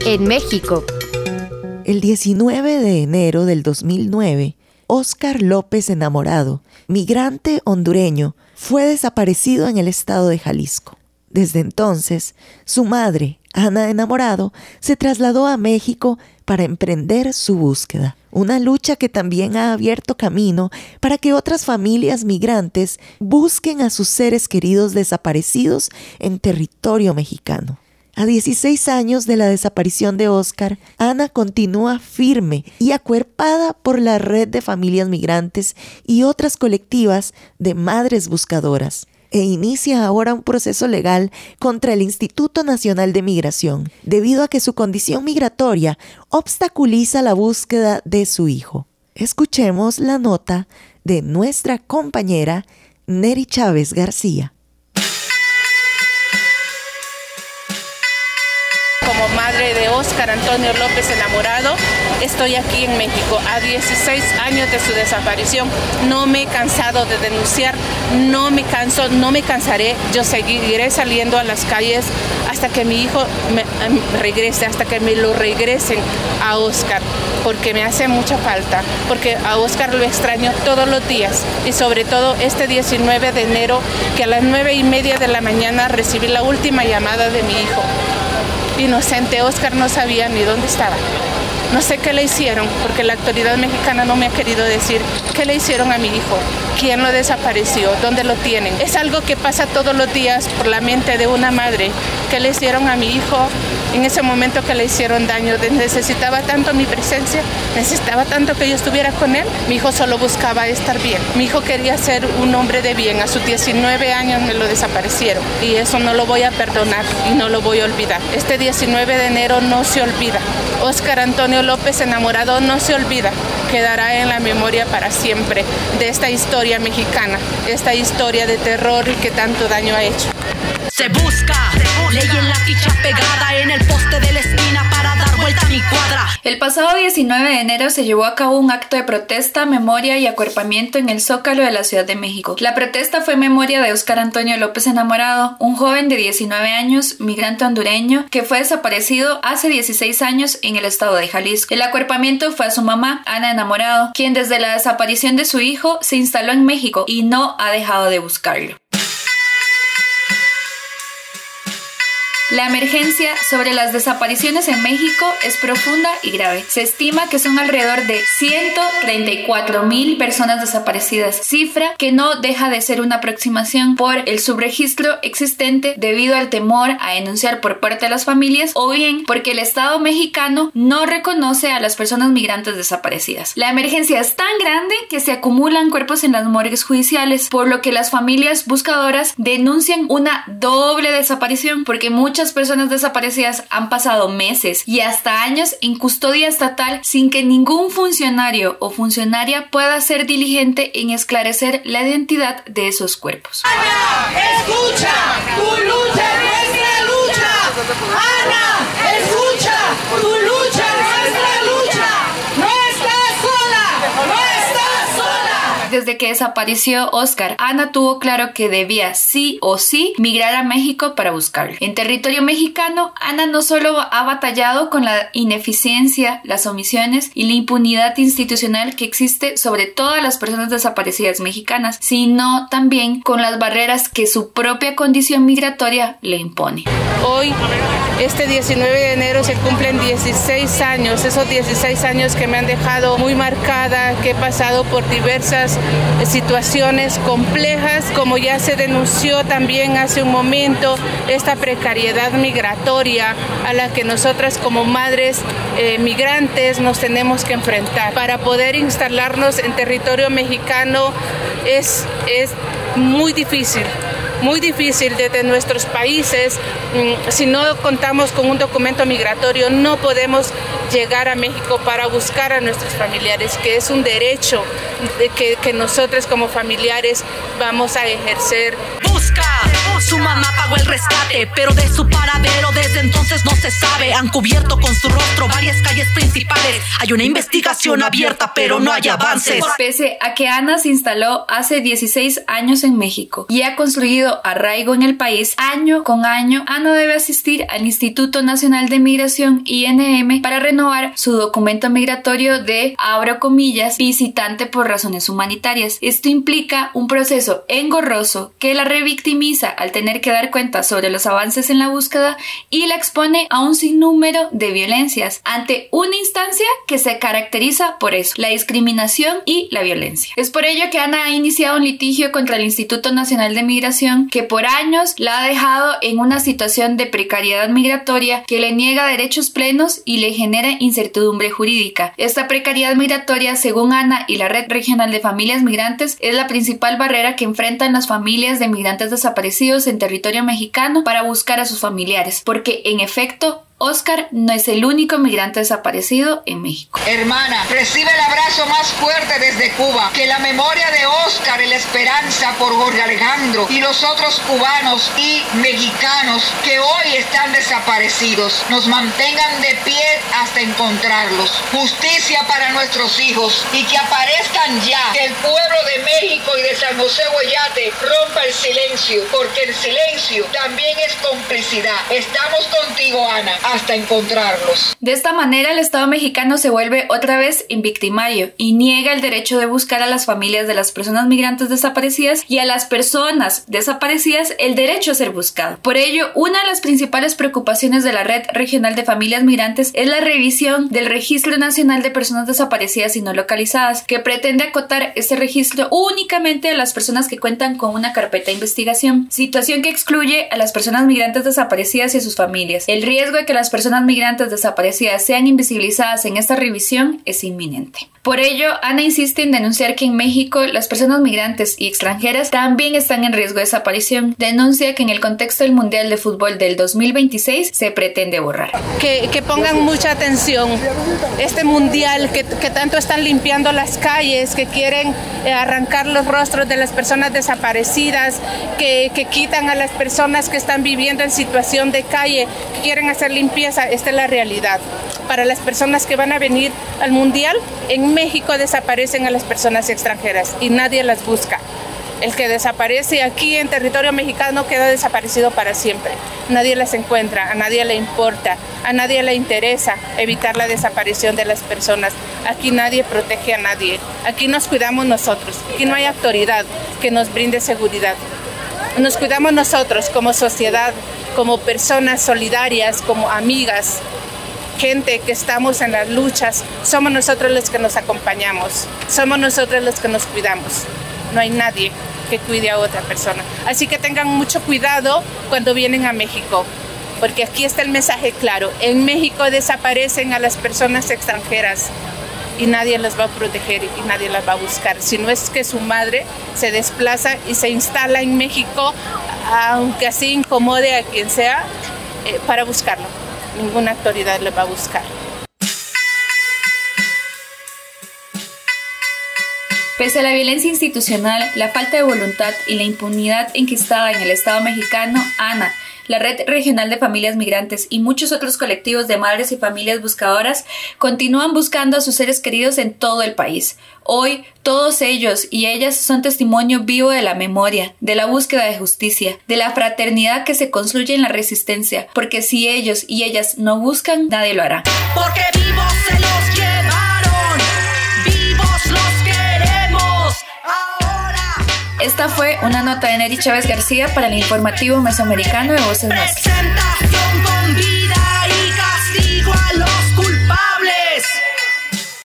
en México. El 19 de enero del 2009, Óscar López Enamorado, migrante hondureño, fue desaparecido en el estado de Jalisco. Desde entonces, su madre, Ana Enamorado, se trasladó a México para emprender su búsqueda. Una lucha que también ha abierto camino para que otras familias migrantes busquen a sus seres queridos desaparecidos en territorio mexicano. A 16 años de la desaparición de Óscar, Ana continúa firme y acuerpada por la red de familias migrantes y otras colectivas de madres buscadoras, e inicia ahora un proceso legal contra el Instituto Nacional de Migración, debido a que su condición migratoria obstaculiza la búsqueda de su hijo. Escuchemos la nota de nuestra compañera Neri Chávez García. Como madre de Óscar Antonio López Enamorado, estoy aquí en México a 16 años de su desaparición. No me he cansado de denunciar, no me canso, no me cansaré. Yo seguiré saliendo a las calles hasta que mi hijo me regrese, hasta que me lo regresen a Óscar, porque me hace mucha falta, porque a Óscar lo extraño todos los días, y sobre todo este 19 de enero, que a las 9:30 de la mañana recibí la última llamada de mi hijo. Inocente, Óscar no sabía ni dónde estaba. No sé qué le hicieron, porque la autoridad mexicana no me ha querido decir qué le hicieron a mi hijo, quién lo desapareció, dónde lo tienen. Es algo que pasa todos los días por la mente de una madre. ¿Qué le hicieron a mi hijo en ese momento que le hicieron daño? Necesitaba tanto mi presencia, necesitaba tanto que yo estuviera con él. Mi hijo solo buscaba estar bien. Mi hijo quería ser un hombre de bien. A sus 19 años me lo desaparecieron, y eso no lo voy a perdonar y no lo voy a olvidar. Este 19 de enero no se olvida. Óscar Antonio López Enamorado no se olvida. Quedará en la memoria para siempre de esta historia mexicana, esta historia de terror que tanto daño ha hecho. Se busca ley en la ficha pegada en el poste de la esquina para dar vuelta a mi cuadra. El pasado 19 de enero se llevó a cabo un acto de protesta, memoria y acuerpamiento en el Zócalo de la Ciudad de México. La protesta fue en memoria de Óscar Antonio López Enamorado, un joven de 19 años, migrante hondureño, que fue desaparecido hace 16 años en el estado de Jalisco. El acuerpamiento fue a su mamá, Ana Enamorado, quien desde la desaparición de su hijo se instaló en México y no ha dejado de buscarlo. La emergencia sobre las desapariciones en México es profunda y grave. Se estima que son alrededor de 134,000 personas desaparecidas, cifra que no deja de ser una aproximación por el subregistro existente debido al temor a denunciar por parte de las familias, o bien porque el Estado mexicano no reconoce a las personas migrantes desaparecidas. La emergencia es tan grande que se acumulan cuerpos en las morgues judiciales, por lo que las familias buscadoras denuncian una doble desaparición, porque muchas personas desaparecidas han pasado meses y hasta años en custodia estatal sin que ningún funcionario o funcionaria pueda ser diligente en esclarecer la identidad de esos cuerpos. ¡Ana, escucha! ¡Tu lucha es nuestra lucha! ¡Ana, escucha! ¡Tu lucha es nuestra lucha! ¡No estás sola! ¡No estás sola! Desde que desapareció Óscar, Ana tuvo claro que debía sí o sí migrar a México para buscarlo. En territorio mexicano, Ana no solo ha batallado con la ineficiencia, las omisiones y la impunidad institucional que existe sobre todas las personas desaparecidas mexicanas, sino también con las barreras que su propia condición migratoria le impone. Hoy, este 19 de enero, se cumplen 16 años, esos 16 años que me han dejado muy marcada, que he pasado por diversas situaciones complejas, como ya se denunció también hace un momento, esta precariedad migratoria a la que nosotras como madres migrantes nos tenemos que enfrentar. Para poder instalarnos en territorio mexicano es muy difícil desde nuestros países. Si no contamos con un documento migratorio, no podemos llegar a México para buscar a nuestros familiares, que es un derecho que nosotros como familiares vamos a ejercer. Busca Su mamá pagó el rescate, pero de su paradero desde entonces no se sabe. Han cubierto con su rostro varias calles principales. Hay una investigación abierta, pero no hay avances. Pese a que Ana se instaló hace 16 años en México y ha construido arraigo en el país, año con año, Ana debe asistir al Instituto Nacional de Migración, INM, para renovar su documento migratorio de, abro comillas, visitante por razones humanitarias. Esto implica un proceso engorroso que la revictimiza al tener que dar cuenta sobre los avances en la búsqueda y la expone a un sinnúmero de violencias ante una instancia que se caracteriza por eso, la discriminación y la violencia. Es por ello que Ana ha iniciado un litigio contra el Instituto Nacional de Migración que por años la ha dejado en una situación de precariedad migratoria que le niega derechos plenos y le genera incertidumbre jurídica. Esta precariedad migratoria, según Ana y la Red Regional de Familias Migrantes, es la principal barrera que enfrentan las familias de migrantes desaparecidos en territorio mexicano para buscar a sus familiares, porque en efecto Óscar no es el único migrante desaparecido en México. Hermana, recibe el abrazo más fuerte desde Cuba. Que la memoria de Óscar y la esperanza por Jorge Alejandro y los otros cubanos y mexicanos que hoy están desaparecidos nos mantengan de pie hasta encontrarlos. Justicia para nuestros hijos y que aparezcan ya. Que el pueblo de México y de San José Guayate rompa el silencio, porque el silencio también es complicidad. Estamos contigo, Ana, hasta encontrarlos. De esta manera, el Estado mexicano se vuelve otra vez invictimario y niega el derecho de buscar a las familias de las personas migrantes desaparecidas y a las personas desaparecidas el derecho a ser buscado. Por ello, una de las principales preocupaciones de la Red Regional de Familias Migrantes es la revisión del Registro Nacional de Personas Desaparecidas y No Localizadas, que pretende acotar este registro únicamente a las personas que cuentan con una carpeta de investigación, situación que excluye a las personas migrantes desaparecidas y a sus familias. El riesgo de que las personas migrantes desaparecidas sean invisibilizadas en esta revisión es inminente. Por ello, Ana insiste en denunciar que en México las personas migrantes y extranjeras también están en riesgo de desaparición. Denuncia que en el contexto del Mundial de Fútbol del 2026 se pretende borrar. Que pongan mucha atención. Este mundial que tanto están limpiando las calles, que quieren arrancar los rostros de las personas desaparecidas, que quitan a las personas que están viviendo en situación de calle, que quieren hacer limpieza. Esta es la realidad. Para las personas que van a venir al mundial, en México desaparecen a las personas extranjeras y nadie las busca. El que desaparece aquí en territorio mexicano queda desaparecido para siempre. Nadie las encuentra, a nadie le importa, a nadie le interesa evitar la desaparición de las personas. Aquí nadie protege a nadie, aquí nos cuidamos nosotros, aquí no hay autoridad que nos brinde seguridad. Nos cuidamos nosotros como sociedad, como personas solidarias, como amigas, gente que estamos en las luchas. Somos nosotros los que nos acompañamos, somos nosotros los que nos cuidamos. No hay nadie que cuide a otra persona. Así que tengan mucho cuidado cuando vienen a México, porque aquí está el mensaje claro. En México desaparecen a las personas extranjeras y nadie las va a proteger y nadie las va a buscar. Si no es que su madre se desplaza y se instala en México, aunque así incomode a quien sea, para buscarlo. Ninguna autoridad le va a buscar. Pese a la violencia institucional, la falta de voluntad y la impunidad enquistada en el Estado mexicano, Ana, la Red Regional de Familias Migrantes y muchos otros colectivos de madres y familias buscadoras continúan buscando a sus seres queridos en todo el país. Hoy, todos ellos y ellas son testimonio vivo de la memoria, de la búsqueda de justicia, de la fraternidad que se construye en la resistencia, porque si ellos y ellas no buscan, nadie lo hará. Porque vivos se los llevaron, vivos los queremos ahora. Esta fue una nota de Neri Chávez García para el informativo mesoamericano de Voces Nuestras.